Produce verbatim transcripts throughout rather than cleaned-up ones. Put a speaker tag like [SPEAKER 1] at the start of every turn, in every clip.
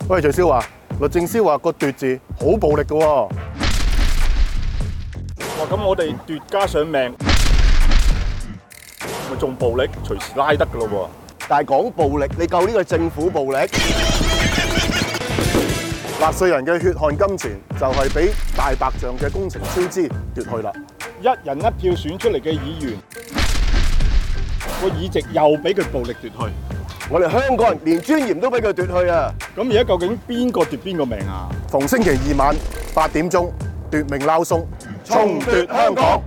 [SPEAKER 1] 喂，徐少華，律政司話個奪字好暴力嘅喎。
[SPEAKER 2] 哇！咁我哋奪加上命，咪仲暴力，隨時拉得㗎咯喎。
[SPEAKER 3] 但係講暴力，你夠呢個政府暴力？
[SPEAKER 1] 納稅人嘅血汗金錢就係俾大白象嘅工程超支奪去啦。
[SPEAKER 2] 一人一票選出嚟嘅議員，個議席又俾佢暴力奪去。
[SPEAKER 3] 我哋香港人連尊嚴都俾佢奪去啊！
[SPEAKER 2] 咁而家究竟邊個奪邊個命啊？
[SPEAKER 1] 逢星期二晚八點鐘，奪命撈鬆，重奪香港。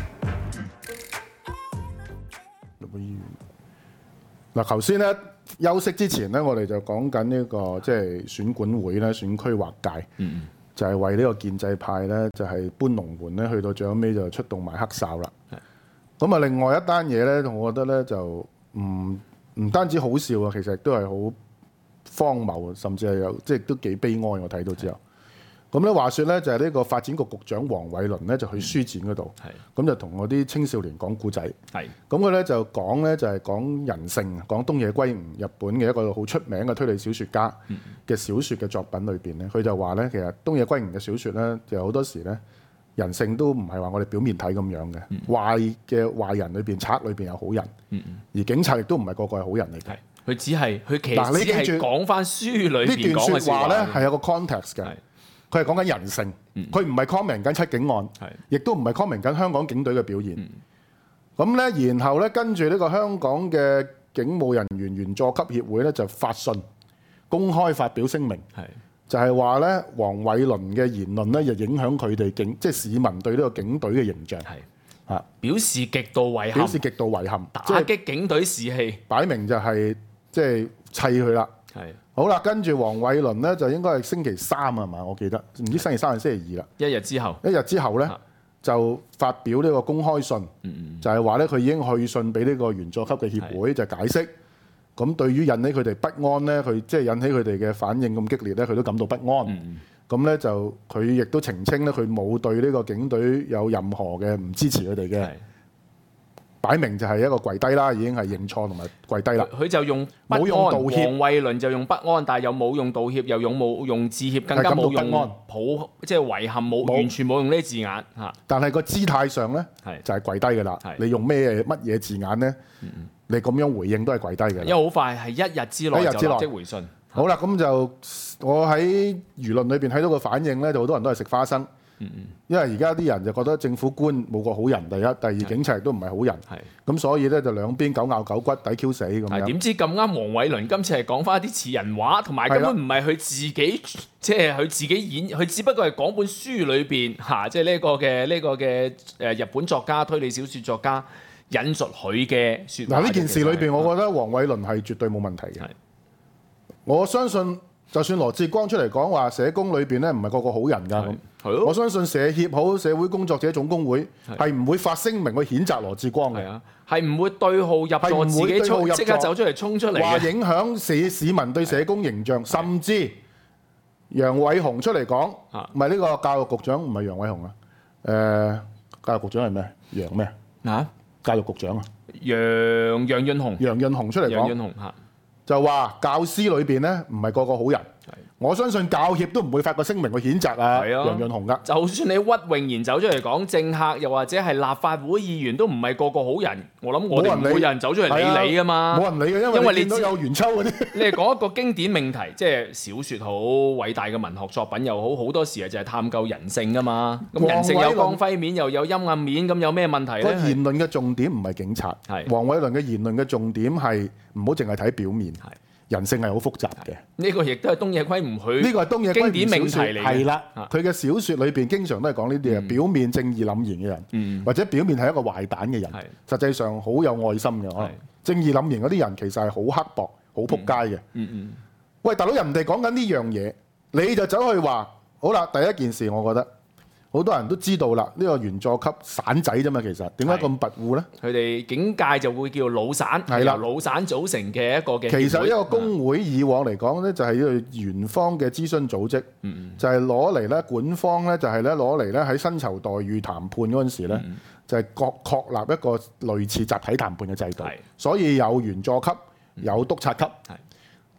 [SPEAKER 1] 嗱，頭先咧休息之前咧，我哋就講緊呢個即係選管會咧選區劃界，嗯、就係為呢個建制派咧就係搬龍門咧，去到最後尾就出動埋黑哨啦。咁啊，另外一單嘢咧，我覺得咧就唔唔單止好笑啊，其實亦都係好荒謬，甚至係有即係都幾悲哀。我睇到之後。咁咧話說咧，就係呢個發展局局長黃偉綸咧，就去書展嗰度，咁就同嗰啲青少年講故仔。咁佢咧就講咧就係講人性，講東野圭吾日本嘅一個好出名嘅推理小説家嘅小説嘅作品裏邊咧，佢就話咧其實東野圭吾嘅小説咧，就好多時咧人性都唔係話我哋表面睇咁樣嘅，壞嘅壞人裏邊賊裏邊有好人，而警察亦都唔係個個係好人嚟嘅。
[SPEAKER 4] 佢只係佢其實只係講翻書裏邊講嘅説話咧，
[SPEAKER 1] 係有個 context 嘅。佢係講緊人性，佢唔係 comment 緊七警案，亦都唔係 comment 緊香港警隊嘅表現。咁咧、嗯，然後咧跟住呢個香港嘅警務人員員佐級協會咧就發信公開發表聲明，就係話咧黃偉綸嘅言論咧就影響佢哋警即係市民對呢個警隊嘅形象，
[SPEAKER 4] 嚇表示極度遺憾，
[SPEAKER 1] 表示極度遺憾，
[SPEAKER 4] 打擊警隊士氣，
[SPEAKER 1] 擺明就係即係砌佢啦。好啦，跟住黃偉綸咧就應該係星期三啊嘛，我記得唔知星期三定星期二啦。
[SPEAKER 4] 一日之後，
[SPEAKER 1] 一日之後咧就發表呢個公開信，嗯、就係話咧佢已經去信俾呢個員佐級嘅協會，就解釋咁對於引起佢哋不安咧，佢即係引起佢哋嘅反應咁激烈咧，佢都感到不安。咁咧、嗯、就佢亦都澄清咧，佢冇對呢個警隊有任何嘅唔支持佢哋嘅。擺明就係一個跪低啦，已經係認錯同埋跪低啦。
[SPEAKER 4] 佢就用不安，
[SPEAKER 1] 冇用道歉。
[SPEAKER 4] 黃偉綸就用不安，但係又冇用道歉，又用冇用致歉，更加冇用抱，即係遺憾，冇完全冇用呢啲字眼嚇。
[SPEAKER 1] 但係個姿態上咧，就係跪低㗎啦。你用咩乜嘢字眼咧？嗯、你咁樣回應都係跪低㗎。
[SPEAKER 4] 因為好快係一日之內就立即回信。
[SPEAKER 1] 好啦，咁就我喺輿論裏邊睇到個反應咧，就好多人都係食花生。因為而家啲人就覺得政府官冇個好人，第一，第二警察亦都唔係好人，咁所以咧就兩邊狗咬狗骨，抵 Q 死咁樣。
[SPEAKER 4] 點知咁啱黃偉綸今次係講翻一啲似人話，同埋根本唔係佢自己，即係佢自己演，佢只不過係講本書裏邊嚇，即係呢個嘅呢個嘅誒日本作家推理小説作家引述佢嘅説話。嗱，呢
[SPEAKER 1] 件事裏邊，我覺得黃偉綸係絕對冇問題嘅。我相信就算羅致光出嚟講話社工裏邊咧唔係個個好人㗎咁。我相信社協好社會工作者總工會係唔會發聲明去譴責羅致光嘅，
[SPEAKER 4] 係唔會對號入座，自己衝即刻走出嚟衝出嚟嘅，
[SPEAKER 1] 話影響市市民對社工形象，甚至楊偉雄出嚟講，唔係呢個教育局長，唔係楊偉雄啊，誒教育局長係咩？楊咩啊？教育局長啊？
[SPEAKER 4] 楊楊潤雄，
[SPEAKER 1] 楊潤雄出嚟講，
[SPEAKER 4] 楊潤雄嚇
[SPEAKER 1] 就話教師裏邊咧唔係個個好人。我相信教協都唔會發個聲明去譴責啊楊潤雄噶。
[SPEAKER 4] 就算你屈穎妍走出嚟講，政客又或者係立法會議員都唔係個個好人。我諗我哋唔會有人走出嚟理你噶嘛。
[SPEAKER 1] 冇人理嘅，因為因為你見到有元秋嗰啲。
[SPEAKER 4] 你係講一個經典命題，即係小説好偉大嘅文學作品又好，好多時啊就係探究人性噶嘛。咁人性有光輝面又有陰暗面，咁有咩問題咧？
[SPEAKER 1] 個言論嘅重點唔係警察，係黃偉綸嘅言論嘅重點係唔好淨係睇表面。人性係好複雜嘅，
[SPEAKER 4] 呢個亦都係東野圭吾佢
[SPEAKER 1] 呢個係東野圭吾
[SPEAKER 4] 經典命題嚟嘅，
[SPEAKER 1] 係啦，佢嘅小説裏邊經常都係講呢啲嘢，表面正義凜然嘅人，嗯、或者表面係一個壞蛋嘅人，嗯、實際上好有愛心嘅，可能正義凜然嗰啲人其實係好刻薄、好撲街嘅。嗯嗯、喂，大佬，人哋講緊呢樣嘢，你就走去話好啦。第一件事，我覺得。好多人都知道啦，呢、這個員佐級散仔啫嘛，其實點解咁跋扈咧？佢
[SPEAKER 4] 哋警界就會叫老散，係啦，老散組成嘅一個嘅。
[SPEAKER 1] 其實一個工會以往嚟講咧，就係呢個員方嘅諮詢組織，嗯、就係攞嚟咧管方咧，就係咧攞嚟咧喺薪酬待遇談判嗰陣時咧，嗯、就係確確立一個類似集體談判嘅制度。所以有員佐級，有督察級。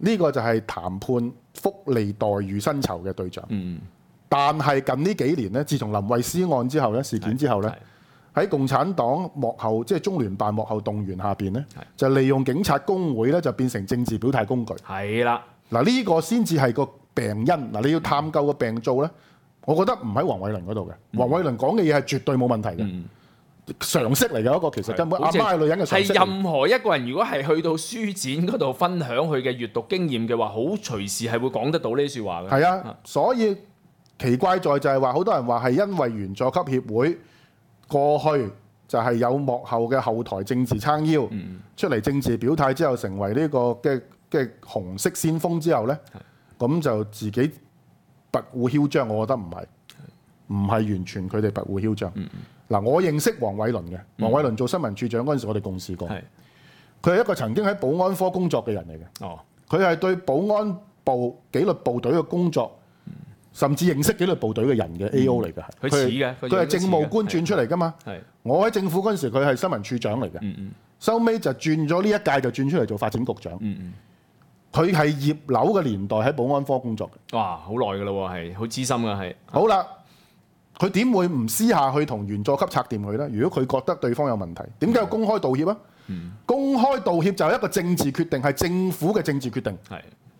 [SPEAKER 1] 呢個就係談判福利待遇薪酬嘅對象。
[SPEAKER 4] 嗯，
[SPEAKER 1] 但係近呢幾年咧，自從林慧思案之後咧，事件之後咧，喺共產黨幕後即係中聯辦幕後動員下邊咧，就利用警察工會咧就變成政治表態工具。
[SPEAKER 4] 係啦，嗱
[SPEAKER 1] 呢個先至係個病因。嗱，你要探究個病灶咧，我覺得唔喺黃偉綸嗰度嘅。黃偉綸講嘅嘢係絕對冇問題嘅。嗯常識嚟嘅一個，其實根本阿媽係女人嘅常識。
[SPEAKER 4] 係任何一個人，如果係去到書展嗰度分享佢嘅閱讀經驗嘅話，好隨時係會講得到呢啲説話嘅。
[SPEAKER 1] 係啊，所以奇怪在就係話，好多人話係因為員佐級協會過去就係有幕後嘅後台政治撐腰，嗯、出嚟政治表態之後，成為呢個嘅嘅紅色先鋒之後咧，咁就自己跋扈囂張。我覺得唔係，唔係完全佢哋跋扈囂張。嗯嗱，我認識黃偉綸嘅，黃偉綸做新聞處長嗰陣時，我哋共事過。佢係一個曾經喺保安科工作嘅人嚟嘅。哦，佢係對保安部紀律部隊嘅工作，甚至認識紀律部隊嘅人嘅 A O 嚟嘅。
[SPEAKER 4] 佢似嘅，
[SPEAKER 1] 佢係政務官轉出嚟㗎嘛。我喺政府嗰陣時，佢係新聞處長嚟嘅。嗯嗯。收尾就轉咗呢一屆，就轉出嚟做發展局長。嗯嗯。佢係葉劉嘅年代喺保安科工作嘅。哇，
[SPEAKER 4] 好耐㗎啦喎，係好資深㗎係。
[SPEAKER 1] 好啦。佢點會唔私下去同員佐級拆掂佢呢？如果佢覺得對方有問題，點解要公開道歉啊？嗯、公開道歉就係一個政治決定，係政府嘅政治決定。係。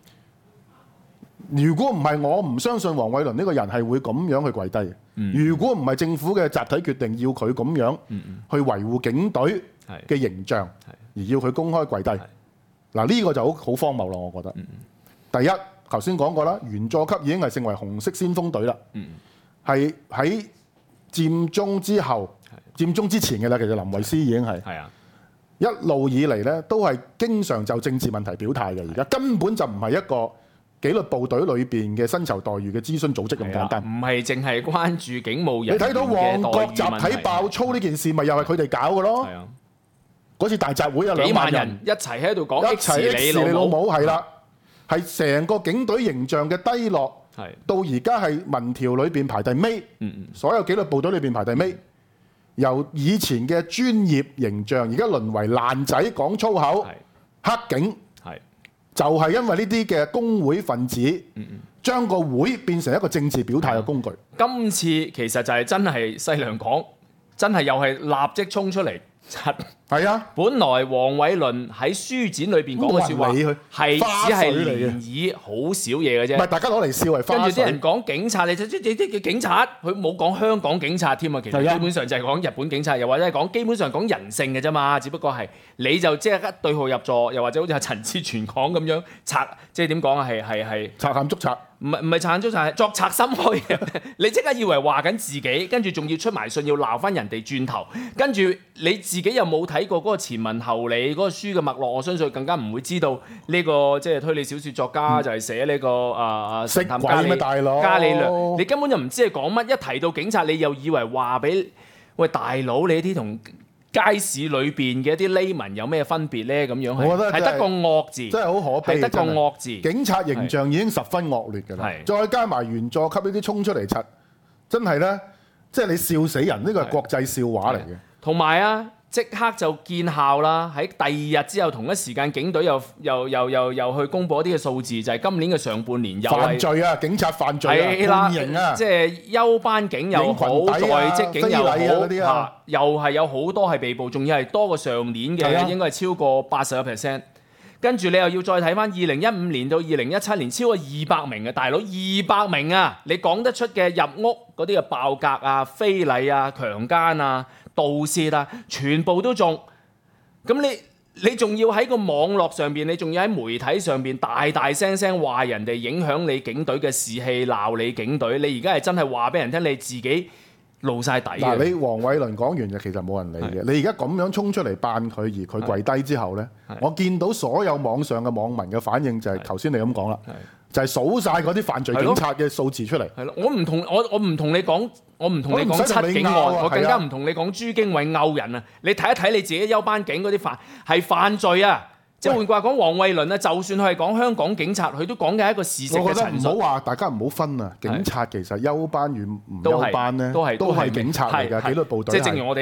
[SPEAKER 1] 如果唔係，我唔相信黃偉綸呢個人係會咁樣去跪低嘅。嗯、如果唔係政府嘅集體決定要佢咁樣去維護警隊嘅形象，而要佢公開跪低，嗱呢個就好好荒謬咯。我覺得。嗯、第一，頭先講過啦，員佐級已經係成為紅色先鋒隊啦。嗯係喺佔中之後、佔中之前嘅啦，其實林慧思已經係一路以嚟咧，都係經常就政治問題表態嘅。而家根本就唔係一個紀律部隊裏邊嘅薪酬待遇嘅諮詢組織咁簡單。
[SPEAKER 4] 唔係淨係關注警務人員嘅待遇問題。你睇到旺角集體爆粗呢件事，咪又係佢哋搞嘅咯？嗰次大集會有兩萬人
[SPEAKER 1] 一
[SPEAKER 4] 齊喺度講，
[SPEAKER 1] 一齊 X 你老母係啦，係成個警隊形象嘅低落。到而家係民調裏邊排第尾，嗯嗯所有紀律部隊裏邊排第尾。由以前嘅專業形象，而家淪為爛仔講粗口、黑警，就係因為呢啲嘅工會分子，嗯嗯將個會變成一個政治表態嘅工具。
[SPEAKER 4] 今次其實就係真係細良講，真係又係立即衝出嚟。
[SPEAKER 1] 係啊！
[SPEAKER 4] 本來黃偉綸喺書展裏邊講嘅説話係只係漣漪，好少嘢嘅啫。
[SPEAKER 1] 唔係大家攞嚟笑係花水。
[SPEAKER 4] 跟住啲人講警察，你即即即嘅警察，佢冇講香港警察添啊。其實基本上就係講日本警察，又或者係講基本上講人性嘅啫嘛。只不過係你就即刻對號入座，又或者好似阿陳志全講咁樣拆，即係點講啊？係係係
[SPEAKER 1] 拆喊捉賊。
[SPEAKER 4] 唔係唔係賊捉賊，係作賊心虛。你即刻以為話緊自己，跟住仲要出埋信要鬧翻人哋轉頭，跟住你自己又冇睇過嗰個前文後理嗰個書嘅脈絡，我相信更加唔會知道呢、這個即係推理小説作家就係寫呢、這個啊啊
[SPEAKER 1] 神探加里大佬
[SPEAKER 4] 加里略，你根本就唔知係講乜。一提到警察，你又以為話俾喂大佬你啲同街市裏邊嘅一啲 layman 有咩分別咧？咁樣係係得個惡字，
[SPEAKER 1] 真係好可悲，
[SPEAKER 4] 係得個惡字。
[SPEAKER 1] 警察形象已經十分惡劣㗎啦，再加埋員佐級呢啲衝出嚟柒，真係咧，即係你笑死人，呢個係國際笑話嚟嘅。
[SPEAKER 4] 同埋啊，即刻就見效啦！喺第二日之後，同一時間警隊又又又又又去公佈一啲嘅數字，就係、是、今年嘅上半年又
[SPEAKER 1] 犯罪啊！警察犯罪啊！判刑啊！
[SPEAKER 4] 即係休班警又好，啊、在職警又好，啊、又係有好多係被捕，仲要係多過上年嘅，啊、應該係超過八十個 percent。跟住你又要再睇翻二零一五年到二零一七年，超過二百名嘅大佬，二百名啊！你講得出嘅入屋嗰啲嘅爆格啊、非禮啊、強姦啊、盜竊啊，全部都中。咁你你仲要喺個網絡上邊，你仲要喺媒體上邊大大聲聲話人哋影響你警隊嘅士氣，鬧你警隊。你而家係真係話俾人聽，你自己露晒底嘅。
[SPEAKER 1] 嗱，你黃偉綸講完就其實冇人理嘅。你而家咁樣衝出嚟扮佢，而佢跪低之後呢，我見到所有網上嘅網民嘅反應就係頭先你咁講啦，就係數晒嗰啲犯罪警察嘅數字出嚟。
[SPEAKER 4] 係咯，我唔同我我唔同你講，我唔同你講七警案，我更加唔同你講朱經緯勾人啊！你睇一睇你自己休班警嗰啲犯係犯罪啊！即係換句話講，黃偉綸啊，就算佢係講香港警察，佢都講嘅係一個事實嘅陳述。
[SPEAKER 1] 我覺得唔好話大家唔好分啊！警察其實休班與唔休班咧，
[SPEAKER 4] 都係
[SPEAKER 1] 都係警察嚟㗎，紀律部隊。
[SPEAKER 4] 即係正如我哋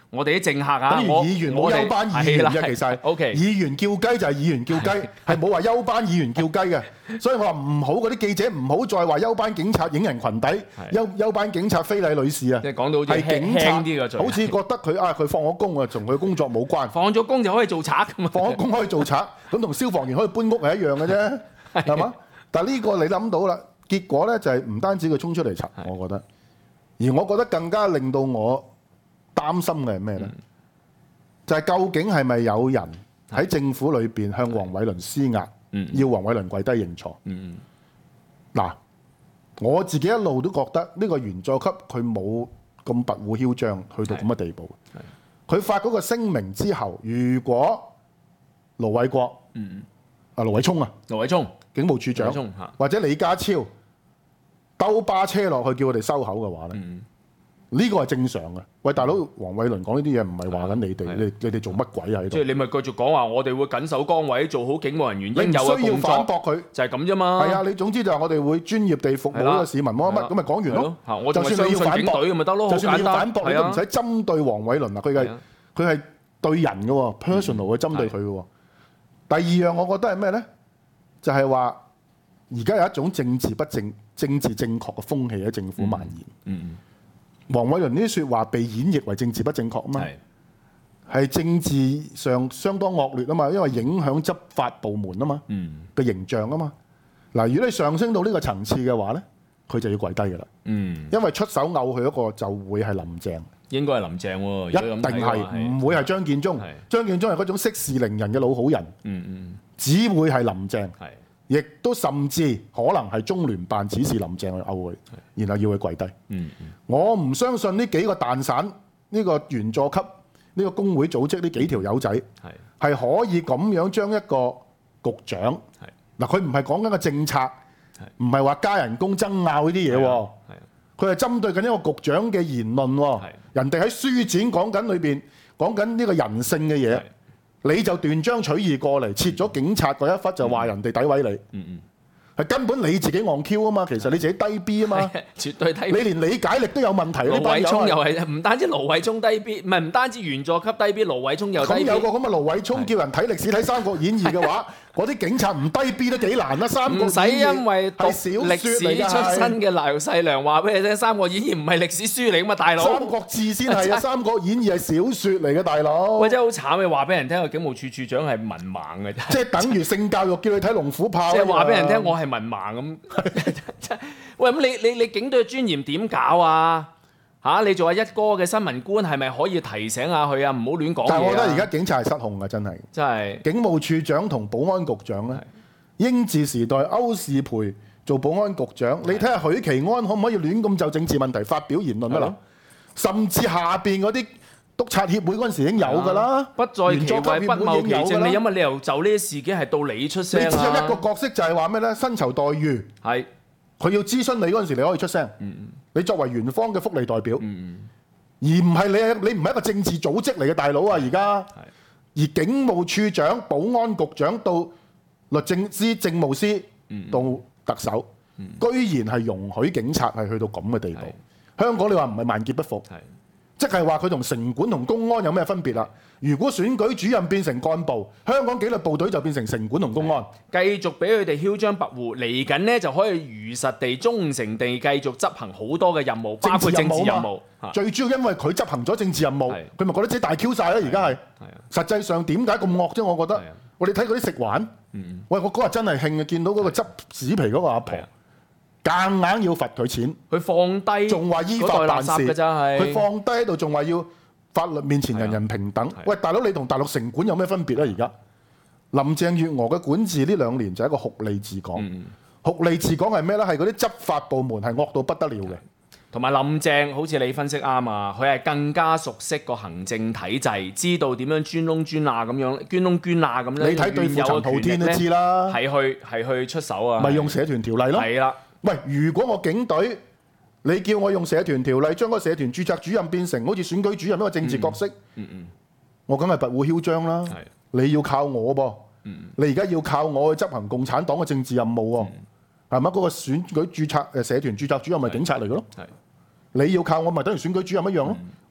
[SPEAKER 4] 我哋啲政客啊，
[SPEAKER 1] 等於議員冇休班議員嘅，其實
[SPEAKER 4] OK
[SPEAKER 1] 議員叫雞就係議員叫雞，係冇話休班議員叫雞嘅。所以我話唔好嗰啲記者唔好再話休班警察影人裙底，休休班警察非禮女士啊。
[SPEAKER 4] 即係講到好似
[SPEAKER 1] 係警察
[SPEAKER 4] 輕啲嘅罪，
[SPEAKER 1] 好似覺得佢啊佢放咗工啊，同佢工作冇關。
[SPEAKER 4] 放咗工就可以做賊㗎嘛？
[SPEAKER 1] 放咗工可以做賊，咁同消防員可以搬屋係一樣嘅啫，係嘛？但係呢個你諗到啦，結果咧就係唔單止佢衝出嚟查，我覺得，而我覺得更加令到我擔心嘅係咩咧？嗯、就係究竟係咪有人喺政府裏邊向黃偉綸施壓，嗯、要黃偉綸跪低認錯？嗱、嗯嗯，我自己一路都覺得呢個員佐級佢冇咁跋扈囂張，去到咁嘅地步。佢發嗰個聲明之後，如果盧偉國、嗯、啊盧偉聰啊，
[SPEAKER 4] 盧偉聰
[SPEAKER 1] 警務處長或者李家超兜巴車落去叫我哋收口嘅話咧，呢、嗯、個係正常嘅。喂，大佬，黃偉綸講呢啲嘢唔係話緊你哋，你你哋做乜鬼啊喺度？
[SPEAKER 4] 即係你咪繼續講話，我哋會緊守崗位，做好警務人員應有嘅工作。你唔需要反駁佢，就係咁啫嘛。係啊，你總之就係我哋會專業地服務呢個市民，乜乜咁咪講完咯。 我就算你要反駁，咪得咯，
[SPEAKER 1] 就算你要反駁，你都唔使針對黃偉綸啊。佢係佢係對人嘅喎 ，personal 去針對佢嘅喎。第二樣我覺得係咩咧？就係話而家有一種政治不正、政治正確嘅風氣喺政府蔓延。嗯嗯。黃偉綸呢啲説話被演繹為政治不正確啊嘛，係是政治上相當惡劣啊嘛，因為影響執法部門啊嘛嘅、嗯、形象啊嘛。嗱，如果你上升到呢個層次嘅話咧，佢就要跪低㗎啦。嗯，因為出手拗佢嗰個就會係林鄭，應該係林鄭喎、啊，一定係唔會係張建宗。是張建宗係嗰種息事寧人嘅老好人。嗯嗯，只會係林鄭。係。亦都甚至可能係中聯辦指示林鄭去勾佢，然後要佢跪低。嗯嗯、我唔相信呢幾個蛋散，呢、呢個員佐級，呢、呢個工會組織呢幾條友仔係可以咁樣將一個局長，嗱佢唔係講緊個政策，唔係話加人工爭拗呢啲嘢喎，佢係針對緊一個局長嘅言論喎。人哋喺書展講緊裏邊講緊呢個人性嘅嘢。你就斷章取義過嚟，切咗警察嗰一忽就話人哋詆毀你，嗯嗯，係根本你自己戇 Q 啊嘛，其實你自己低 B 啊嘛，絕對低 B，你連理解力都有問題。盧偉聰又係唔單止盧偉聰低 B，唔係唔單止員佐級低 B， 盧偉聰又低 B。咁有個咁嘅盧偉聰叫人睇歷史睇《三國演義》嘅話，嗰啲警察唔低 B 都幾難啦。三國演義唔使因為讀歷史出身嘅劉細良話俾你聽，《三國演義》唔係歷史書嚟噶嘛，大佬。三國志先係啊，《三國演義》係小説嚟嘅，大佬。喂，真係好慘嘅，話俾人聽個警務處處長係文盲嘅，即係等於性教育叫你睇龍虎豹。即係話俾人聽，我係文盲咁。喂，咁你你你警隊尊嚴點搞啊？嚇、啊！你做下一哥嘅新聞官係咪可以提醒下佢啊？唔好亂講嘢。但係我覺得而家警察係失控嘅，真係。真係是。警務處長同保安局長咧，是英治時代歐士培做保安局長，是你睇下許其安可唔可以亂咁就政治問題發表言論啊？啦的，甚至下邊嗰啲督察協會嗰陣時已經有㗎啦。不在其位，不謀其政。你有乜理由就呢啲事件係到你出聲啊？你只有一個角色就係話咩咧？薪酬待遇係。佢要諮詢你嗰陣時，你可以出聲。嗯、你作為元方嘅福利代表，嗯、而唔係你你唔係一個政治組織嚟嘅大佬啊！而家，是而警務處長、保安局長到律政司政務司、嗯、到特首，嗯、居然係容許警察係去到咁嘅地步。是香港你話唔係萬劫不復，是即係話佢同城管同公安有咩分別啊？如果選舉主任變成幹部，香港紀律部隊就變成城管同公安，繼續俾佢哋囂張跋扈，嚟緊呢就可以如實地、忠誠地繼續執行好多嘅任務，包括政治任務。最主要因為佢執行咗政治任務，佢咪覺得自己大 Q 晒啦？而家係，實際上點解咁惡啫？我覺得，我哋睇嗰啲食環，喂，我嗰日真係興啊！見到嗰個執紙皮嗰個阿婆，夾硬要罰佢錢，佢放低，仲話依法辦事，佢放低喺度，仲話要。法律面前人人平等。喂，大佬，你同大陸城管有咩分別咧？而家林鄭月娥嘅管治呢兩年就係一個酷吏治港。嗯、酷吏治港係咩咧？係嗰啲執法部門係惡到不得了嘅。同埋林鄭好似你分析啱啊，佢係更加熟悉個行政體制，知道點樣鑽窿鑽罅咁樣，捐窿捐罅咁樣。你睇對付陳浩天都知啦，係去係去出手啊！咪用社團條例咯。係啦的。喂，如果我警隊，你叫我用社團條例將個社團註冊主任變成好似選舉主任一個政治角色，嗯嗯、我梗係跋扈囂張啦！的你要靠我噃，嗯、你而家要靠我去執行共產黨嘅政治任務喎，係咪、嗯？嗰、嗰個選舉註冊誒社團註冊主任咪警察嚟嘅咯？你要靠我咪等於選舉主任一樣咯？嗯、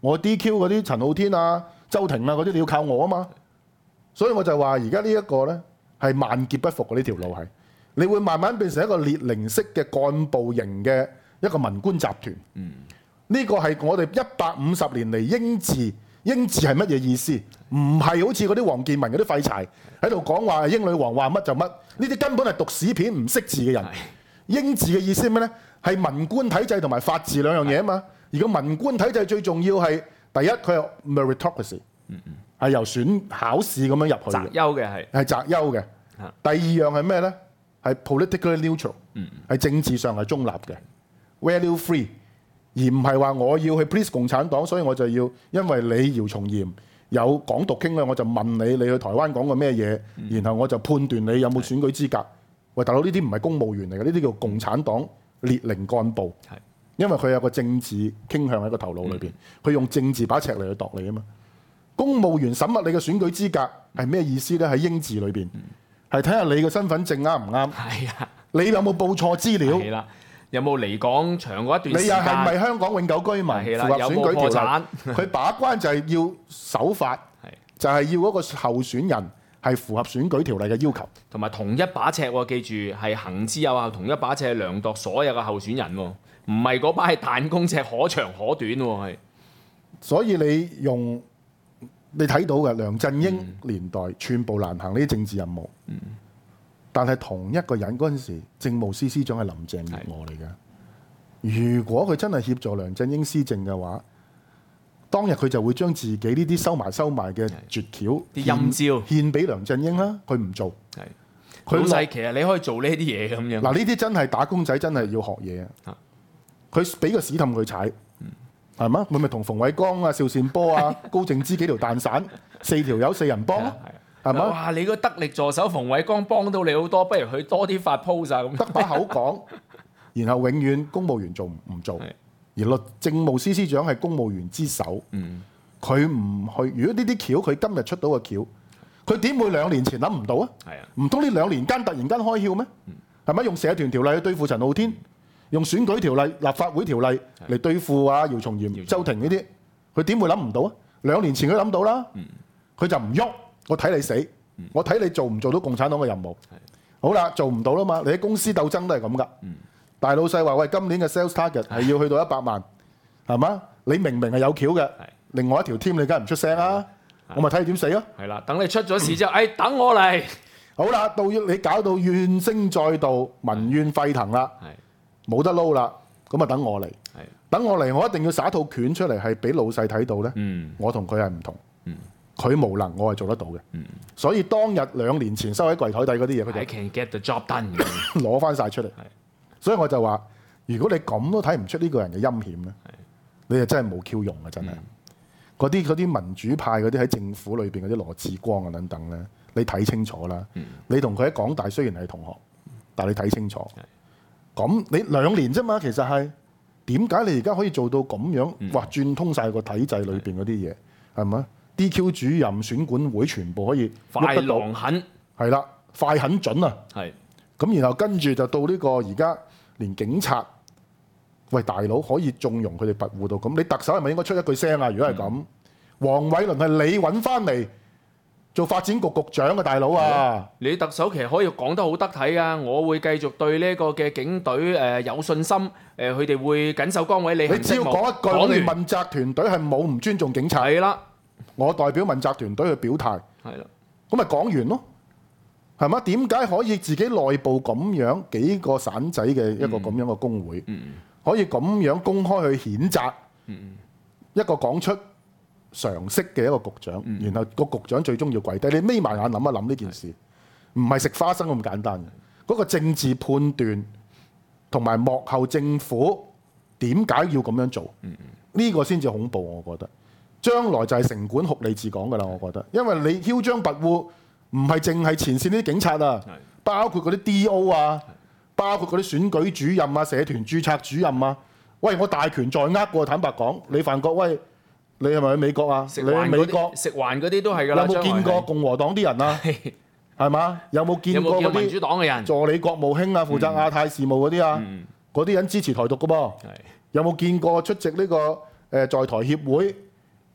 [SPEAKER 1] 我 D Q 嗰啲陳浩天啊、周庭啊嗰啲，你要靠我啊嘛。所以我就話而家呢一個咧係萬劫不復嘅呢條路係，你會慢慢變成一個列寧式嘅幹部型嘅一個文官集團。嗯，呢個係我哋一百五十年嚟英治。英治係乜嘢意思？唔係好似嗰啲王建民嗰啲廢柴喺度講話英女王話乜就乜，呢啲根本係讀史片唔識字嘅人。英治嘅意思係咩呢？係文官體制同埋法治兩樣嘢啊嘛。而個文官體制最重要係第一，佢係 meritocracy，係由選考試咁樣入去嘅，
[SPEAKER 4] 擇優嘅係
[SPEAKER 1] 係擇優嘅。第二樣係咩呢？係 politically neutral，係政治上係中立嘅 value free。而唔係話我要去 please 共產黨，所以我就要因為你姚松炎有港獨傾向，我就問你你去台灣講過咩嘢，嗯、然後我就判斷你有冇選舉資格。喂，大佬，呢啲唔係公務員嚟嘅，呢啲叫共產黨列寧幹部。係，因為佢有個政治傾向喺個頭腦裏邊，佢、嗯、用政治把尺嚟去度你啊嘛。公務員審核你嘅選舉資格係咩意思呢？喺英治裏邊係睇下你嘅身份證啱唔啱？係啊，你有冇報錯資料？係啦。有冇離港長過一段時間？你又係咪香港永久居民？符合選舉條例？佢把關就係要守法，就係要嗰個候選人係符合選舉條例嘅要求，同埋同一把尺喎。記住係行之有效，同一把尺係量度所有嘅候選人喎，唔係嗰把係彈弓尺，可長可短喎。係，所以你用你睇到嘅梁振英年代寸步難行呢啲政治任務。嗯，但係同一個人嗰陣時，政務司司長係林鄭月娥嚟嘅。如果佢真係協助梁振英施政嘅話，當日佢就會將自己呢啲收埋收埋嘅絕橋、啲陰招獻俾梁振英啦。佢唔做，佢老細其實你可以做呢啲嘢咁樣。嗱，呢啲真係打工仔，真係要學嘢啊！佢俾個屎氹佢踩，係嘛？佢咪同馮偉光啊、邵善波啊、高靜芝幾條蛋散，四條友四人幫咯。係嘛？哇！你個得力助手馮偉光幫到你好多，不如佢多啲發 post 啊咁。得把口講，然後永遠公務員做唔做？而律政務司司長係公務員之首，佢唔去。如果呢啲橋佢今日出到個橋，佢點會兩年前諗唔到啊？係啊！唔通呢兩年間突然間開竅咩？係咪用社團條例去對付陳浩天，用選舉條例、立法會條例嚟對付啊姚松炎、周庭呢啲？佢點會諗唔到啊？兩年前佢諗到啦，佢就唔喐。我睇你死，我睇你做唔做到共產黨嘅任務。好啦，做唔到啦嘛，你喺公司鬥爭都係咁噶。大老細話：喂，今年嘅 sales target 係要去到一百萬，係嘛？你明明係有橋嘅，另外一條 team 你梗係唔出聲啦，我咪睇你點死咯。係啦，等你出咗事之後，誒，等我嚟。好啦，到你搞到怨聲載道、民怨沸騰啦，冇得撈啦，咁啊等我嚟。等我嚟，我一定要耍套拳出嚟，係俾老細睇到咧。我同佢係唔同。佢無能，我係做得到嘅。嗯、所以當日兩年前收喺櫃台底嗰啲嘢，佢就 I can get the job done 攞翻晒出嚟。所以我就話：如果你咁都睇唔出呢個人嘅陰險咧，你就真係冇 Q 用啊！真係嗰啲嗰啲民主派嗰啲喺政府裏邊嗰啲羅致光啊等等咧，你睇清楚啦。嗯、你同佢喺港大雖然係同學，但係你睇清楚。咁你兩年啫嘛，其實係點解你而家可以做到咁樣？哇！轉通晒個體制裏邊嗰啲嘢係咪？D Q 主任、選管會全部可以快狼狠，係啦，快狠準啊！係咁，然後跟住就到呢個而家連警察，喂大佬可以縱容佢哋跋扈到咁，你特首係咪應該出一句聲啊？如果係咁，嗯、黃偉綸係你揾翻嚟做發展局局長嘅大佬啊！你特首其實可以講得好得體啊！我會繼續對呢個嘅警隊誒有信心，誒佢哋會緊守崗位。你你只要講一句，我哋問責團隊係冇唔尊重警察。係啦。我代表問責團隊去表態，係啦，咁咪講完咯，係嘛？點解可以自己內部咁樣幾個散仔嘅一個咁樣嘅工會，嗯、可以咁樣公開去譴責一個講出常識嘅一個局長，嗯、然後個局長最終要跪低？你眯埋眼諗一諗呢件事，唔係食花生咁簡單嘅，嗰、嗰個政治判斷同埋幕後政府點解要咁樣做？呢、嗯、個先至恐怖，我覺得。將來就係城管酷吏治港㗎啦，我覺得，因為你囂張跋扈唔係淨係前線啲警察啊，包括嗰啲 D O 啊，包括嗰啲選舉主任啊、社團註冊主任啊，喂，我大權在握喎，坦白講，李范國威，你係咪去美國啊？你去美國食環嗰啲都係㗎啦。有冇見過共和黨啲人啊？係嘛？有冇見過嗰啲民主黨嘅人助理國務卿啊，負責亞太事務嗰啲啊？嗰啲、嗯、人支持台獨㗎噃。有冇見過出席呢個誒在台協會？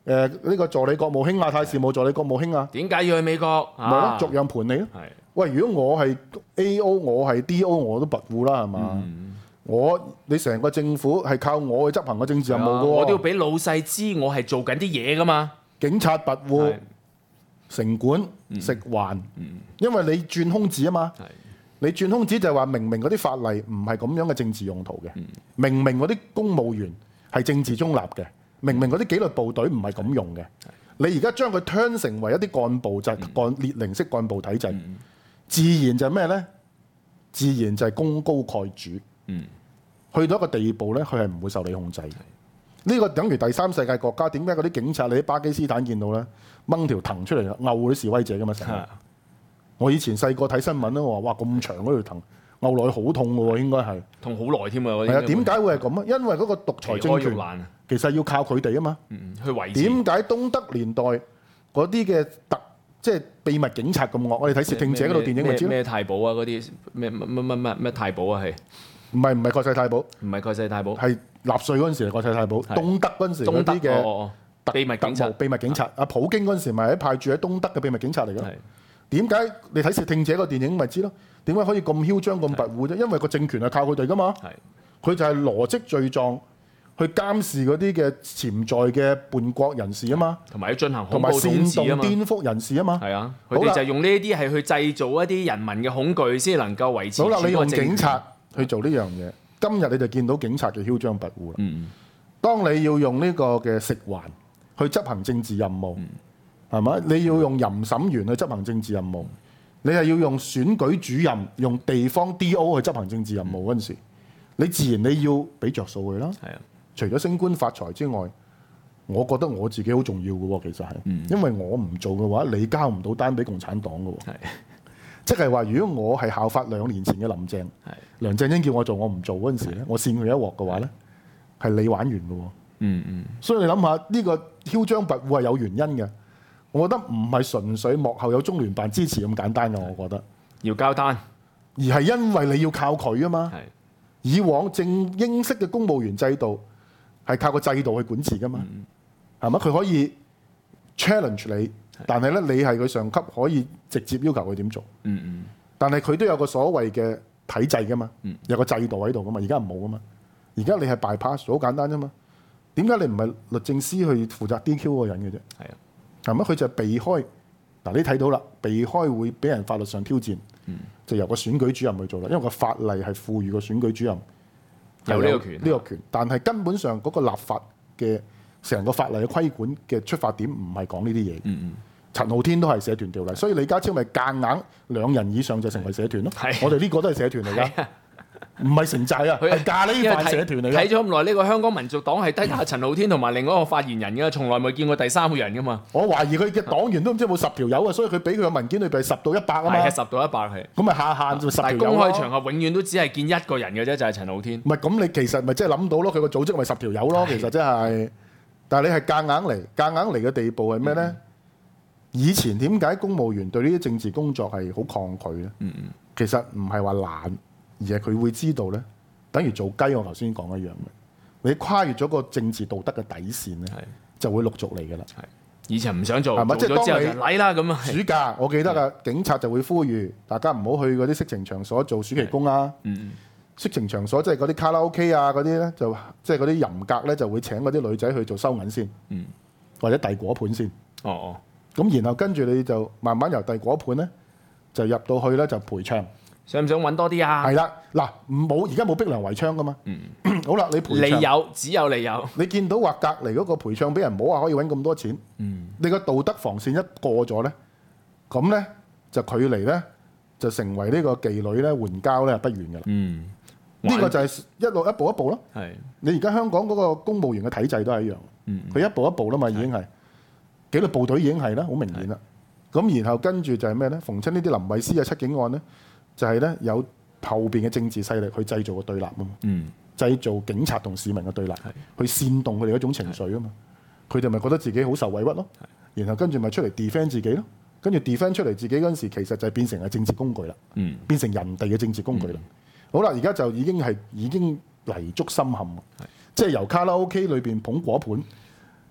[SPEAKER 1] 誒呢個助理國務卿亞太事務助理國務卿啊，
[SPEAKER 4] 點解要去美國？
[SPEAKER 1] 咪咯
[SPEAKER 4] 啊，
[SPEAKER 1] 逐樣盤你咯。
[SPEAKER 4] 係
[SPEAKER 1] 喂，如果我係 A O， 我係 D O， 我都跋扈啦，係嘛？
[SPEAKER 4] 嗯
[SPEAKER 1] 我你成個政府係靠我去執行個政治任務嘅喎，
[SPEAKER 4] 我都要俾老細知我係做緊啲嘢噶嘛。
[SPEAKER 1] 警察跋扈
[SPEAKER 4] 係、
[SPEAKER 1] 城管、食環，因為你轉空子啊嘛。
[SPEAKER 4] 係
[SPEAKER 1] 你轉空子就係話明明嗰啲法例唔係咁樣嘅政治用途嘅，明明嗰啲公務員係政治中立嘅，明明嗰啲紀律部隊唔係咁用嘅，你而家將佢 turn 成為一啲幹部就係幹列寧式幹部體制，自然就係咩呢？自然就係功高蓋主。去到一個地步咧，佢係唔會受你控制嘅。呢個等於第三世界國家，點解嗰啲警察你喺巴基斯坦見到咧，掹條藤出嚟毆嗰啲示威者㗎嘛？成日我以前細個睇新聞咧，我話哇咁長嗰條藤毆落去好痛嘅喎，應該係
[SPEAKER 4] 痛好耐添啊！
[SPEAKER 1] 係啊，點解會係咁啊？因為嗰個獨裁政權
[SPEAKER 4] 難
[SPEAKER 1] 其實要靠佢哋啊嘛。
[SPEAKER 4] 嗯，去維持。
[SPEAKER 1] 點解東德年代嗰啲嘅特即係秘密警察咁惡？我哋睇《竊聽者》嗰套電影咪知咯。
[SPEAKER 4] 咩太保啊？嗰啲咩乜乜乜乜乜太保啊？係
[SPEAKER 1] 唔係唔係蓋世太保？
[SPEAKER 4] 唔係蓋世太保？
[SPEAKER 1] 係納粹嗰陣時係蓋世太保。東德嗰陣時嗰
[SPEAKER 4] 東德
[SPEAKER 1] 啲嘅。
[SPEAKER 4] 哦哦秘密警察，
[SPEAKER 1] 秘密警察。阿普京嗰陣時咪喺派駐喺東德嘅秘密警察嚟嘅。點解你睇《竊聽者》個電影咪知咯？點解可以咁囂張咁跋扈啫？因為個政權係靠佢哋噶嘛。佢就係羅織罪狀去監視嗰啲嘅潛在嘅叛國人士啊嘛，
[SPEAKER 4] 同埋進行恐
[SPEAKER 1] 同埋
[SPEAKER 4] 怖
[SPEAKER 1] 煽動
[SPEAKER 4] 統治啊嘛。
[SPEAKER 1] 顛覆人士啊嘛。
[SPEAKER 4] 係啊，佢哋就用呢啲係去製造一啲人民嘅恐懼，先能夠維持。
[SPEAKER 1] 好啦，你用警察去做呢樣嘢，今日你就見到警察嘅囂張跋扈啦。
[SPEAKER 4] 嗯
[SPEAKER 1] 當你要用呢個嘅食環去執行政治任務，係咪、嗯？你要用淫審員去執行政治任務，你係要用選舉主任、用地方 D O 去執行政治任務嗰陣時，你自然你要俾着數佢啦。
[SPEAKER 4] 係啊，
[SPEAKER 1] 除咗升官發財之外，我覺得我自己好重要嘅喎，其實係，
[SPEAKER 4] 嗯、
[SPEAKER 1] 因為我唔做嘅話，你交唔到單俾共產黨嘅喎。
[SPEAKER 4] 係，
[SPEAKER 1] 即係話，如果我係效法兩年前嘅林鄭，梁振英叫我做我唔做嗰陣時咧，我扇佢一鑊嘅話咧，係你玩完嘅喎。
[SPEAKER 4] 嗯嗯。
[SPEAKER 1] 所以你諗下，呢個囂張跋扈係有原因嘅。我覺得唔係純粹幕後有中聯辦支持咁簡單嘅，我覺得
[SPEAKER 4] 要交單，
[SPEAKER 1] 而係因為你要靠佢啊嘛。
[SPEAKER 4] 係。
[SPEAKER 1] 以往正英式嘅公務員制度係靠個制度去管治噶嘛，係咪、嗯？佢可以 challenge 你，但係咧你係佢上級，可以直接要求佢點做。
[SPEAKER 4] 嗯嗯。
[SPEAKER 1] 但係佢都有個所謂嘅體制噶嘛，
[SPEAKER 4] 嗯、
[SPEAKER 1] 有個制度喺度噶嘛。而家唔冇噶嘛，而家你係 bypass 好簡單啫嘛。點解你唔係律政司去負責 D Q 嗰個人嘅啫？係啊，係咪？佢就係避開嗱，你睇到啦，避開會俾人法律上挑戰，嗯、就由個選舉主任去做啦。因為個法例係賦予個選舉主任
[SPEAKER 4] 有呢個權，
[SPEAKER 1] 呢個權。但係根本上嗰個立法嘅成個法例嘅規管嘅出發點唔係講呢啲嘢。嗯嗯。陳浩天都係社團條例，所以李家超咪夾硬兩人以上就成為社團咯。我哋呢個都係社團嚟㗎。唔係城寨啊，係咖喱飯社團嚟嘅。
[SPEAKER 4] 睇咗咁耐，呢個香港民族黨係得下陳浩天同埋另外一個發言人嘅，從來冇見過第三個人噶嘛。
[SPEAKER 1] 我懷疑佢嘅黨員都唔知有冇十條友啊，所以佢俾佢嘅文件裏邊十到一百啊嘛。
[SPEAKER 4] 係十到一百係。咁
[SPEAKER 1] 咪下限就十條友咯。
[SPEAKER 4] 但係公開場合永遠都只係見一個人嘅啫，就係陳浩天。
[SPEAKER 1] 唔係咁，你其實咪即係諗到咯？佢個組織咪十條友咯，其實真係。但係你係夾硬嚟，夾硬嚟嘅地步係咩咧？以前點解公務員對呢啲政治工作係好抗拒咧？嗯嗯。其實唔係話懶，而係佢會知道咧。等於做雞，我頭先講一樣嘅，你跨越咗個政治道德嘅底線咧，就會陸續嚟嘅啦。
[SPEAKER 4] 以前唔想做，
[SPEAKER 1] 係咪？
[SPEAKER 4] 做咗之後就嚟啦咁啊！
[SPEAKER 1] 暑假我記得啊，警察就會呼籲大家唔好去嗰啲色情場所做暑期工啊。嗯、色情場所即係嗰啲卡拉 OK 啊嗰啲咧，就即係嗰啲淫格咧就會請嗰啲女仔去做收銀先，嗯、或者遞果盤先。哦哦。咁然後跟住你就慢慢由遞果盤咧，就入到去咧就陪唱。
[SPEAKER 4] 想唔想揾多啲啊？
[SPEAKER 1] 係啦，嗱，冇而家冇逼良為娼噶嘛。嗯、好啦，你陪唱，
[SPEAKER 4] 你有只有你有。你
[SPEAKER 1] 見到話隔離嗰個陪唱俾人冇話可以揾咁多錢。嗯、你個道德防線一過咗咧，咁咧就距離咧就成為呢個妓女咧援交咧不遠㗎啦。嗯，呢個就係一路一步一步咯。係。你而家香港嗰個公務員嘅體制都係一樣。嗯。佢一步一步啦嘛，已經係紀律部隊已經係啦，好明顯啦。咁然後跟住就係咩咧？逢親呢啲林慧思嘅七警案咧。就係咧有後邊嘅政治勢力去製造個對立啊嘛，嗯、製造警察同市民嘅對立，去煽動佢哋一種情緒啊嘛，佢哋咪覺得自己好受委屈咯，然後跟住咪出嚟 defend 自己咯，跟住 defend 出嚟自己嗰陣時，其實就係變成係政治工具啦，嗯、變成人哋嘅政治工具啦。嗯、好啦，而家就已經係已經泥足深陷，即係由卡拉 OK 裏邊捧果盤，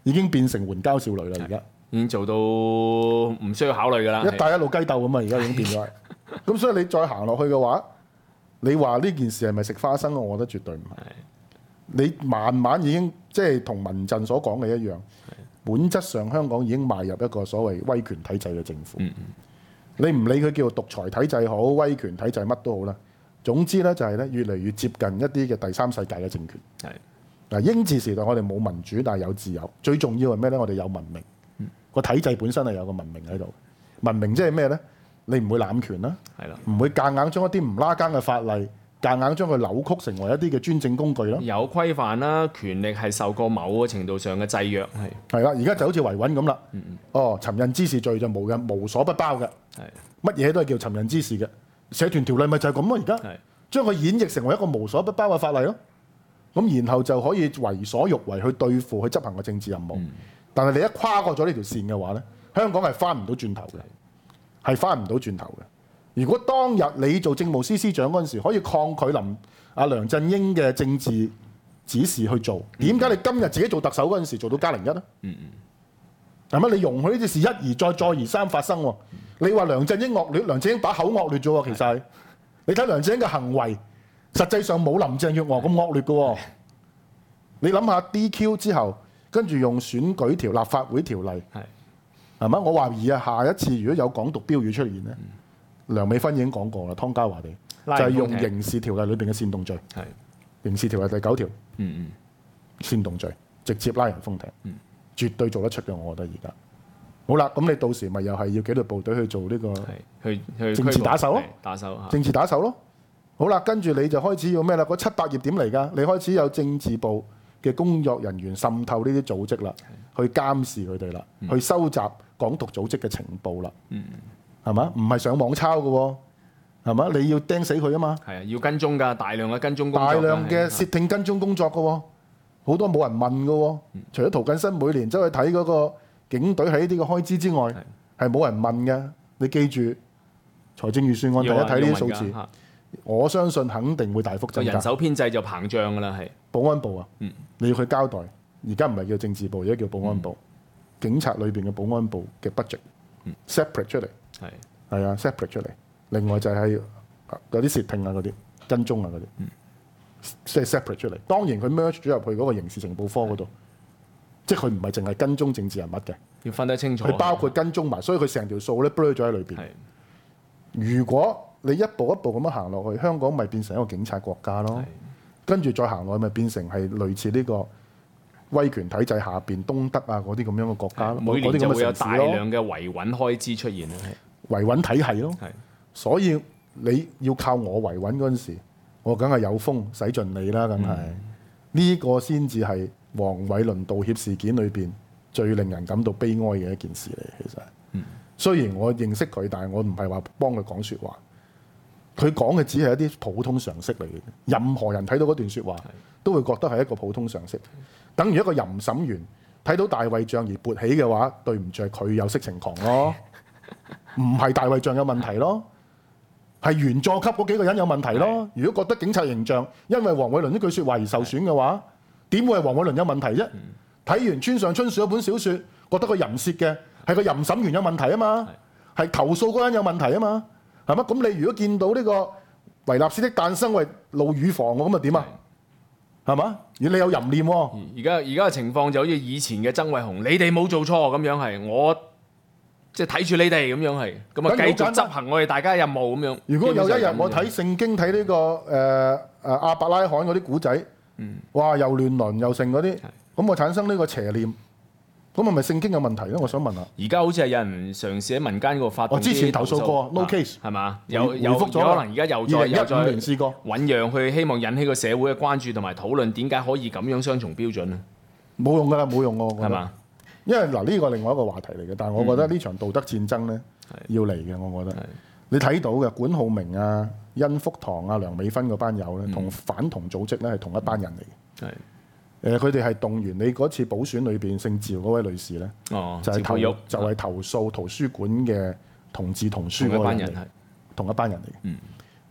[SPEAKER 1] 已經變成援交少女啦，而家
[SPEAKER 4] 已經做到唔需要考慮㗎啦。
[SPEAKER 1] 一帶一路雞鬥咁啊，而家已經變咗係。咁所以你再行落去嘅話，你話呢件事係咪食花生？我覺得絕對唔係。你慢慢已經即係同民陣所講嘅一樣，本質上香港已經邁入一個所謂威權體制嘅政府。嗯嗯，你唔理佢叫做獨裁體制好、威權體制乜都好啦。總之咧就係咧越嚟越接近一啲嘅第三世界嘅政權。係嗱，英治時代我哋冇民主，但係有自由。最重要係咩咧？我哋有文明。個、嗯、體制本身係有個文明喺度。文明即係咩咧？你唔會濫權啦，唔會夾硬將一啲唔拉更嘅法例，夾硬將佢扭曲成為一啲嘅專政工具咯。
[SPEAKER 4] 有規範啦，權力係受過某個程度上嘅制約，係
[SPEAKER 1] 係啦。而家就好似維穩咁啦。嗯嗯哦，尋釁滋事罪就無嘅無所不包嘅，乜嘢都係叫尋釁滋事嘅。社團條例咪就係咁咯。而家將佢演繹成為一個無所不包嘅法例咯。咁然後就可以為所欲為去對付去執行個政治任務。嗯、但係你一跨過咗呢條線嘅話咧，香港係翻唔到轉頭嘅。係翻唔到轉頭嘅。如果當日你做政務司司長嗰陣時，可以抗拒林阿梁振英嘅政治指示去做，點解你今日自己做特首嗰陣時做到加零一咧？嗯嗯，係咪你容許呢啲事一而再、再而三發生？你話梁振英惡劣，梁振英把口惡劣啫喎，其實係你睇梁振英嘅行為，實際上冇林鄭月娥咁惡劣嘅。你諗下 D Q 之後，跟住用選舉條立法會條例。係嘛？我懷疑啊，下一次如果有港獨標語出現咧，嗯、梁美芬已經講過啦，湯家驊哋就係用刑事條例裏邊嘅煽動罪，係刑事條例第九條，嗯嗯，煽動罪直接拉人封艇，嗯，絕對做得出嘅，我覺得而家。好啦，咁你到時咪又係要紀律部隊去做呢個去去政治打手咯，打手政治打手咯。好啦，跟住你就開始要咩啦？嗰七百頁點嚟㗎？你開始有政治部嘅工作人員滲透呢啲組織啦，去監視佢哋啦，嗯、去收集港獨組織嘅情報啦，係嘛、嗯？唔係上網抄嘅喎，係嘛？你要釘死佢啊嘛！係啊，要跟蹤㗎，大量嘅跟蹤工作，大量嘅竊聽跟蹤工作嘅喎，好多冇人問嘅喎。嗯、除咗涂謹申每年走去睇嗰個警隊喺呢啲嘅開支之外，係冇人問嘅。你記住財政預算案第一睇呢啲數字，我相信肯定會大幅增加。人手編制就膨脹㗎啦，係保安部啊，嗯、你要去交代。而家唔係叫政治部，而家叫保安部。嗯、警察裏邊嘅保安部嘅 budget、嗯、separate 出嚟，係係啊 separate 出嚟。另外就係有啲竊聽啊嗰啲跟蹤啊嗰啲，即係、嗯、separate 出嚟。當然佢 merge 咗入去嗰個刑事情報科嗰度，即係佢唔係淨係跟蹤政治人物嘅，要分得清楚。佢包括跟蹤埋，所以佢成條數咧 blur 咗喺裏邊。如果你一步一步咁樣行落去，香港咪變成一個警察國家咯。跟住再行落去，咪變成係類似呢個威權體制下邊東德啊嗰啲咁樣嘅國家咯。每年就會有大量嘅維穩開支出現咯，維穩體系咯。所以你要靠我維穩嗰陣時，我梗係有風使盡你啦，梗係呢個先至係黃偉綸道歉事件裏邊最令人感到悲哀嘅一件事嚟。其實，嗯、雖然我認識佢，但係我唔係話幫佢講説話。佢講嘅只係一啲普通常識嚟嘅，任何人睇到嗰段説話都會覺得係一個普通常識。等於一個淫審員睇到大衛像而勃起嘅話，對唔住，佢有色情狂咯，唔係大衛像有問題咯，係原座級嗰幾個人有問題咯。如果覺得警察形象因為黃偉綸呢句説話而受損嘅話，點會係黃偉綸有問題啫？睇完村上春樹一本小説，覺得佢淫褻嘅係個淫審員有問題啊嘛，係投訴嗰人有問題啊嘛。係嘛？咁你如果見到呢個維納斯的誕生為露乳房喎，咁啊點啊？係嘛？如果你有淫念喎，而家而家嘅情況就好似以前嘅曾偉雄，你哋冇做錯咁樣係，我即係睇住你哋咁樣係，咁啊繼續執行我哋大家任務咁樣。如果有一日我睇聖經睇呢、這個誒誒亞伯拉罕嗰啲古仔，嗯、哇又亂倫又剩嗰啲，咁我產生呢個邪念。咁係咪聖經有問題咧？我想問下。而家好似係有人嘗試喺民間嗰度發動。我之前投訴過 ，no case 係嘛？有有回覆咗，可能而家又再又再試過醖釀去希望引起個社會嘅關注同埋討論，點解可以咁樣雙重標準咧？冇用㗎啦，冇用喎。係嘛？因為嗱呢個另外一個話題嚟嘅，但係我覺得呢場道德戰爭咧要嚟嘅，我覺得。你睇到嘅管浩鳴啊、殷福堂啊、梁美芬嗰班友咧，同反同組織咧係同一班人嚟嘅。係。誒佢哋係動員你嗰次補選裏邊姓趙嗰位女士咧，哦、就係投就係投訴圖書館嘅同志同書嗰班人，係同一班人嚟嘅。嗯、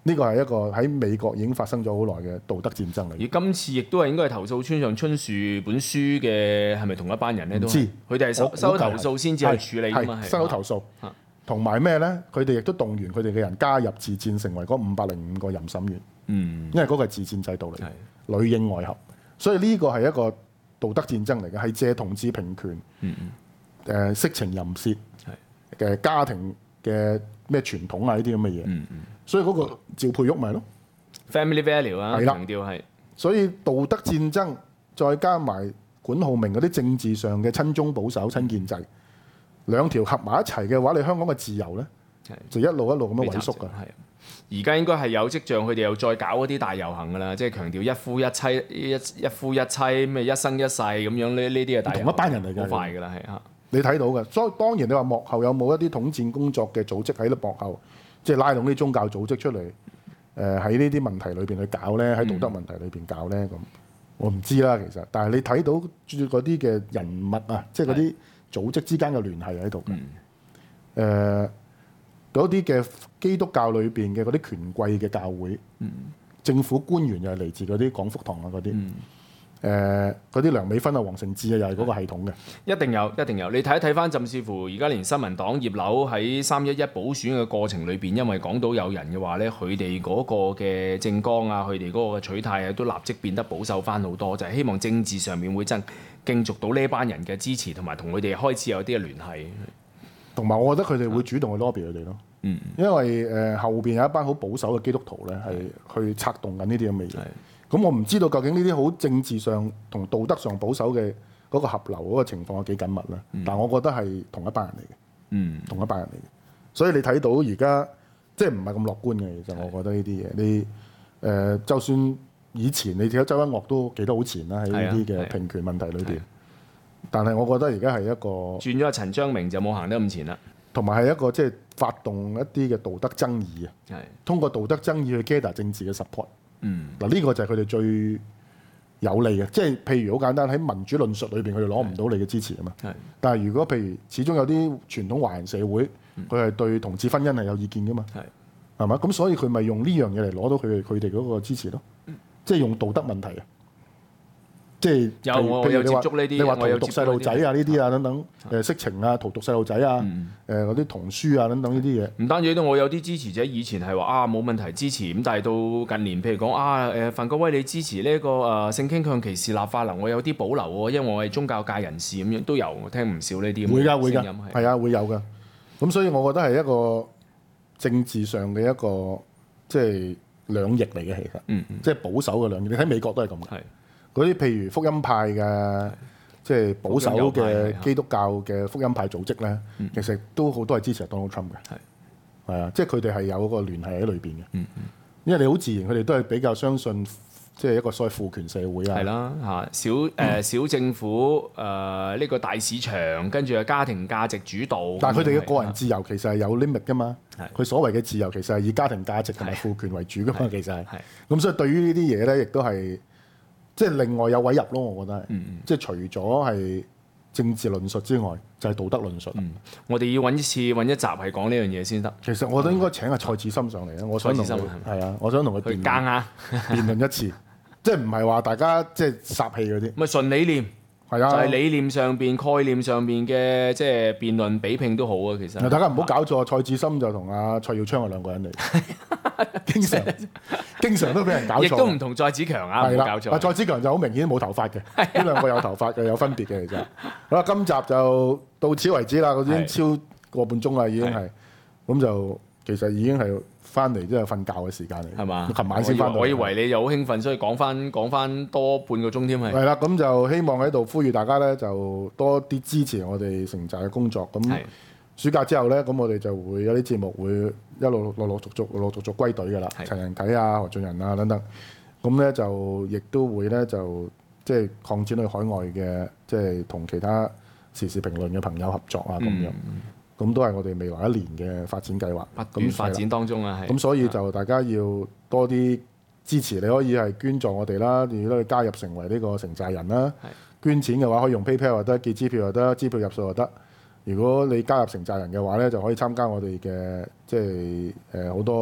[SPEAKER 1] 呢個係一個喺美國已經發生咗好耐嘅道德戰爭嚟。
[SPEAKER 4] 而今次亦都係應該係投訴村上春樹本書嘅係咪同一班人咧？都
[SPEAKER 1] 唔知
[SPEAKER 4] 佢哋係收
[SPEAKER 1] 我
[SPEAKER 4] 收投訴先至去處理㗎嘛？係
[SPEAKER 1] 係收到投訴
[SPEAKER 4] 啊，
[SPEAKER 1] 同埋咩咧？佢哋亦都動員佢哋嘅人加入自戰，成為嗰五百零五個淫審員。
[SPEAKER 4] 嗯，
[SPEAKER 1] 因為嗰個係自戰制度嚟，
[SPEAKER 4] 係
[SPEAKER 1] 裏應外合，所以呢個係一個道德戰爭嚟嘅，係借同志平權、
[SPEAKER 4] 嗯嗯
[SPEAKER 1] 誒色情淫褻嘅家庭嘅咩傳統啊呢啲咁嘅嘢。
[SPEAKER 4] 嗯嗯
[SPEAKER 1] 所以嗰個趙佩玉咪咯，
[SPEAKER 4] ，family value 啊，
[SPEAKER 1] 係啦
[SPEAKER 4] 強調係
[SPEAKER 1] 所以道德戰爭再加埋管浩鳴嗰啲政治上嘅親中保守、親建制，兩條合埋一齊嘅話，你香港嘅自由咧
[SPEAKER 4] 係
[SPEAKER 1] 就一路一路咁樣萎縮㗎。
[SPEAKER 4] 係而家應該係有跡象，佢哋又再搞嗰啲大遊行㗎啦，即係強調一夫一妻、一一夫一妻咩一生一世咁樣呢？呢啲係大遊行
[SPEAKER 1] 同一班人嚟㗎
[SPEAKER 4] 好快㗎啦，係嚇。
[SPEAKER 1] 你睇到嘅，所以當然你話幕後有冇一啲統戰工作嘅組織喺幕後，即係拉攏啲宗教組織出嚟，誒喺呢啲問題裏邊去搞咧，喺道德問題裏邊搞咧咁，我唔知啦其實。但係你睇到嗰啲嘅人物啊，即係嗰啲組織之間嘅聯繫喺度嘅。誒嗰啲嘅基督教裏邊嘅嗰啲權貴嘅教會，
[SPEAKER 4] 嗯、
[SPEAKER 1] 政府官員又係嚟自嗰啲廣福堂啊嗰啲。
[SPEAKER 4] 嗯
[SPEAKER 1] 誒嗰啲梁美芬啊、黃成智啊，又係嗰個系統嘅，
[SPEAKER 4] 一定有，一定有。你睇一睇翻，甚至乎而家連新民黨葉劉喺三一一補選嘅過程裏邊，因為講到有人嘅話咧，佢哋嗰個嘅政綱啊，佢哋嗰個嘅取態啊，都立即變得保守翻好多，就係、是、希望政治上面會真競逐到呢班人嘅支持，同埋同佢哋開始有啲嘅聯繫。
[SPEAKER 1] 同埋我覺得佢哋會主動去 lobby 佢哋咯。
[SPEAKER 4] 嗯，
[SPEAKER 1] 因為誒、呃、後邊有一班好保守嘅基督徒咧，係去策動緊呢啲咁嘅嘢。咁我唔知道究竟呢啲好政治上同道德上保守嘅嗰個合流嗰個情況有幾緊密啦。嗯、但我覺得係同一班人嚟嘅，
[SPEAKER 4] 嗯，
[SPEAKER 1] 同一班人嚟嘅。所以你睇到而家即係唔係咁樂觀嘅，其實我覺得呢啲嘢，你誒、呃、就算以前你睇周一嶽都企得好前啦，喺呢啲嘅平權問題裏邊。但係我覺得而家係一個
[SPEAKER 4] 轉咗阿陳章明就冇行得咁前啦，
[SPEAKER 1] 同埋係一個即係發動一啲嘅道德爭議啊，
[SPEAKER 4] 係
[SPEAKER 1] 通過道德爭議去 gather 政治嘅 support。
[SPEAKER 4] 嗯，
[SPEAKER 1] 嗱呢個就係佢哋最有利嘅，即係譬如好簡單喺民主論述裏邊，佢哋攞唔到你嘅支持啊嘛。
[SPEAKER 4] 係，
[SPEAKER 1] 但係如果譬如始終有啲傳統華人社會，佢係對同志婚姻係有意見噶嘛，
[SPEAKER 4] 係
[SPEAKER 1] 係嘛？咁所以佢咪用呢樣嘢嚟攞到佢哋佢哋嗰個支持咯，即係用道德問題啊。即係
[SPEAKER 4] 有
[SPEAKER 1] 譬如
[SPEAKER 4] 我有
[SPEAKER 1] 譬如你話
[SPEAKER 4] 接觸呢啲
[SPEAKER 1] 你話荼
[SPEAKER 4] 我有接觸
[SPEAKER 1] 毒細路仔啊呢啲啊等等，誒色情啊、荼毒細路仔啊、
[SPEAKER 4] 嗯
[SPEAKER 1] 誒嗰啲童書啊等等呢啲嘢。
[SPEAKER 4] 唔單止都，我有啲支持者以前係話啊冇問題支持，咁但係到近年譬如講啊誒范國威你支持呢、這個誒、啊、性傾向歧視立法，嗱我有啲保留喎，因為我係宗教界人士咁樣都有，我聽唔少呢啲咁
[SPEAKER 1] 會㗎會㗎
[SPEAKER 4] 嘅聲音，係
[SPEAKER 1] 係啊會有㗎。咁所以我覺得係一個政治上嘅一個即係兩翼嚟嘅，其實，
[SPEAKER 4] 嗯嗯
[SPEAKER 1] 即係保守嘅兩翼。你睇美國都係咁嘅。
[SPEAKER 4] 係
[SPEAKER 1] 嗰啲譬如福音派嘅，即係保守嘅基督教嘅福音派組織咧，
[SPEAKER 4] 嗯
[SPEAKER 1] 其實都好多係支持 Donald Trump 嘅。
[SPEAKER 4] 係
[SPEAKER 1] 係啊，即係佢哋係有個聯繫喺裏邊嘅。
[SPEAKER 4] 嗯嗯
[SPEAKER 1] 因為你好自然，佢哋都係比較相信，即係一個所謂父權社會啊。
[SPEAKER 4] 係啦嚇，小誒、呃、小政府誒呢、呃這個大市場，跟住係家庭價值主導。
[SPEAKER 1] 但係佢哋嘅個人自由其實係有 limit 噶嘛。
[SPEAKER 4] 係
[SPEAKER 1] 佢所謂嘅自由其實係以家庭價值同埋父權為主噶嘛。其實係。
[SPEAKER 4] 係
[SPEAKER 1] 咁所以對於呢啲嘢咧，亦都係即係另外有位入咯。我覺得係。
[SPEAKER 4] 嗯嗯
[SPEAKER 1] 即係除咗係政治論述之外，就係、是、道德論述。
[SPEAKER 4] 嗯，我哋要揾一次揾一集係講呢樣嘢先得。
[SPEAKER 1] 其實我都應該請阿蔡志森上嚟啦。我想同佢
[SPEAKER 4] 蔡志森
[SPEAKER 1] 係啊，我想同佢辯
[SPEAKER 4] 去耕下，
[SPEAKER 1] 辯論一次，即係唔係話大家即係殺氣嗰啲。
[SPEAKER 4] 咪純理念。
[SPEAKER 1] 係啊，
[SPEAKER 4] 就係理念上邊、概念上邊嘅即係辯論比拼都好啊，其實。
[SPEAKER 1] 大家唔好搞錯，蔡志森就同阿蔡耀昌係兩個人嚟，經常經常都俾人搞錯。
[SPEAKER 4] 亦都唔同蔡子強啊，唔好搞錯。
[SPEAKER 1] 阿蔡子強就好明顯冇頭髮嘅，呢兩個有頭髮嘅有分別嘅其實。好啦，今集就到此為止啦，我已經超個半鐘啦，已經係咁就其實已經係翻嚟即係瞓覺嘅時間嚟，
[SPEAKER 4] 係嘛？
[SPEAKER 1] 琴晚先翻到。
[SPEAKER 4] 我以為你又好興奮，所以講翻講翻多半個鐘添係。
[SPEAKER 1] 係啦，咁就希望喺度呼籲大家咧，就多啲支持我哋城寨嘅工作。咁暑假之後咧，咁我哋就會有啲節目會一路陸陸續續、陸陸續續歸隊㗎啦。陳仁啟啊、何俊仁啊等等，咁咧就亦都會咧就即係擴展去海外嘅，即係同其他時事評論嘅朋友合作啊咁樣。咁、嗯、都係我哋未來一年嘅發展計劃。
[SPEAKER 4] 不斷發展當中啊，係。
[SPEAKER 1] 咁所以就大家要多啲支持，你可以係捐助我哋啦，亦都可以加入成為呢個城寨人啦。捐錢嘅話可以用 PayPal 又得，寄支票又得，支票入數又得。如果你加入城寨人嘅話咧，就可以參加我哋嘅即係誒好多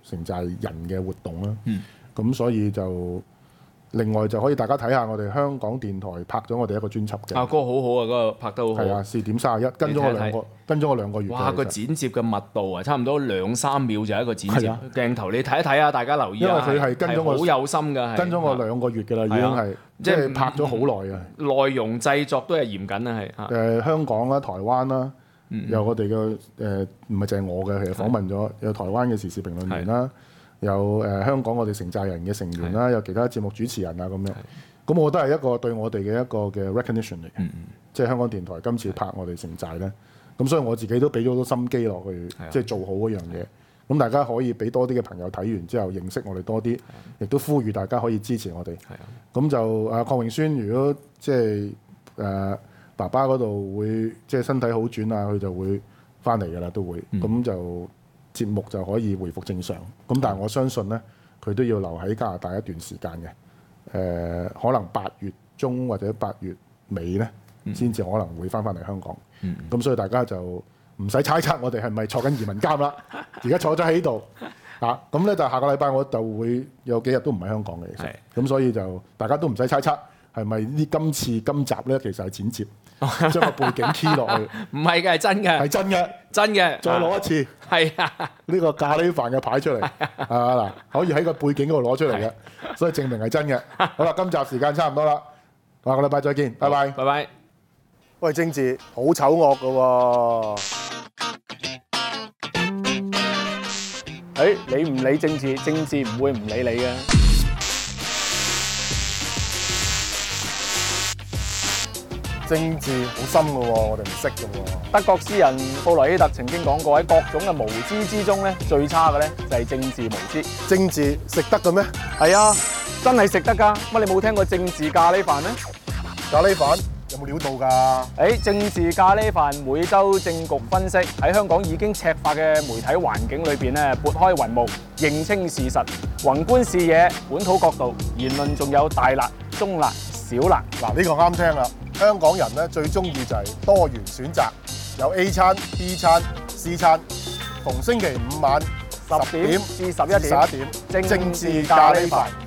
[SPEAKER 1] 城寨人嘅活動啦。
[SPEAKER 4] 嗯。
[SPEAKER 1] 咁所以就另外就可以大家睇下我哋香港電台拍咗我哋一個專輯嘅。
[SPEAKER 4] 啊，嗰個好好啊，嗰個拍得好好。
[SPEAKER 1] 係啊，試點三十一，跟咗我兩個，跟咗我兩個月。
[SPEAKER 4] 哇！個剪接嘅密度啊，差唔多兩三秒就係一個剪接
[SPEAKER 1] 係啊
[SPEAKER 4] 鏡頭，你睇一睇啊，大家留意啊。
[SPEAKER 1] 因為佢係跟咗我
[SPEAKER 4] 好有心㗎，係
[SPEAKER 1] 跟咗我兩個月㗎啦，已經係即係拍咗好耐啊。
[SPEAKER 4] 內容製作都係嚴謹啊，係嚇。
[SPEAKER 1] 誒香港啦、台灣啦，有我哋嘅誒唔係淨係我嘅，其實訪問咗有台灣嘅時事評論員啦，有誒香港我哋城寨人嘅成員啦，有其他節目主持人啊咁樣。咁我覺得係一個對我哋嘅一個嘅 recognition 嚟嘅，即係香港電台今次拍我哋城寨咧。咁所以我自己都俾咗好多心機落去，即係做好嗰樣嘢。咁大家可以俾多啲嘅朋友睇完之後認識我哋多啲，亦都呼籲大家可以支持我哋。咁就啊，鄺榮宣如果即係誒爸爸嗰度會即係身體好轉啊，佢就會翻嚟㗎啦，都會。咁、嗯、就節目就可以回復正常。咁但係我相信咧，佢都要留喺加拿大一段時間嘅。誒、呃、可能八月中或者八月尾咧，先至可能會翻返嚟香港。咁、嗯、所以大家就唔使猜測我哋係咪坐緊移民監啦。而家坐咗喺度啊，咁咧就下個禮拜我就會有幾日都唔喺香港嘅。其實咁所以就大家都唔使猜測係咪呢今次今集咧其實係剪接，將個背景 key 落去。唔
[SPEAKER 4] 係嘅，係真嘅，
[SPEAKER 1] 係真嘅，
[SPEAKER 4] 真嘅。
[SPEAKER 1] 再攞一次，
[SPEAKER 4] 係啊，
[SPEAKER 1] 呢個咖喱飯嘅牌出嚟啊嗱，可以喺個背景嗰度攞出嚟嘅，所以證明係真嘅。好啦，今集時間差唔多啦，下個禮拜再見，拜拜，
[SPEAKER 4] 拜拜。
[SPEAKER 3] 喂，政治好醜惡㗎喎！
[SPEAKER 2] 誒，你唔理政治，政治唔會唔理你嘅。
[SPEAKER 3] 政治好深㗎喎，我哋唔識㗎喎。
[SPEAKER 2] 德國詩人布萊希特曾經講過，喺各種嘅無知之中咧，最差嘅咧就係政治無知。
[SPEAKER 3] 政治食得嘅咩？
[SPEAKER 2] 係啊，真係食得㗎。乜你冇聽過政治咖喱飯咩？
[SPEAKER 3] 咖喱飯有冇料到㗎？
[SPEAKER 2] 誒，政治咖喱飯每週政局分析，喺香港已經赤化嘅媒體環境裏邊咧，撥開雲霧，認清事實，宏觀視野，本土角度，言論仲有大辣、中辣、小辣。
[SPEAKER 3] 嗱，呢個啱聽啦。香港人咧最中意就係多元選擇，有 A 餐、B 餐、C 餐。逢星期五晚十點至十一點，政治咖喱飯。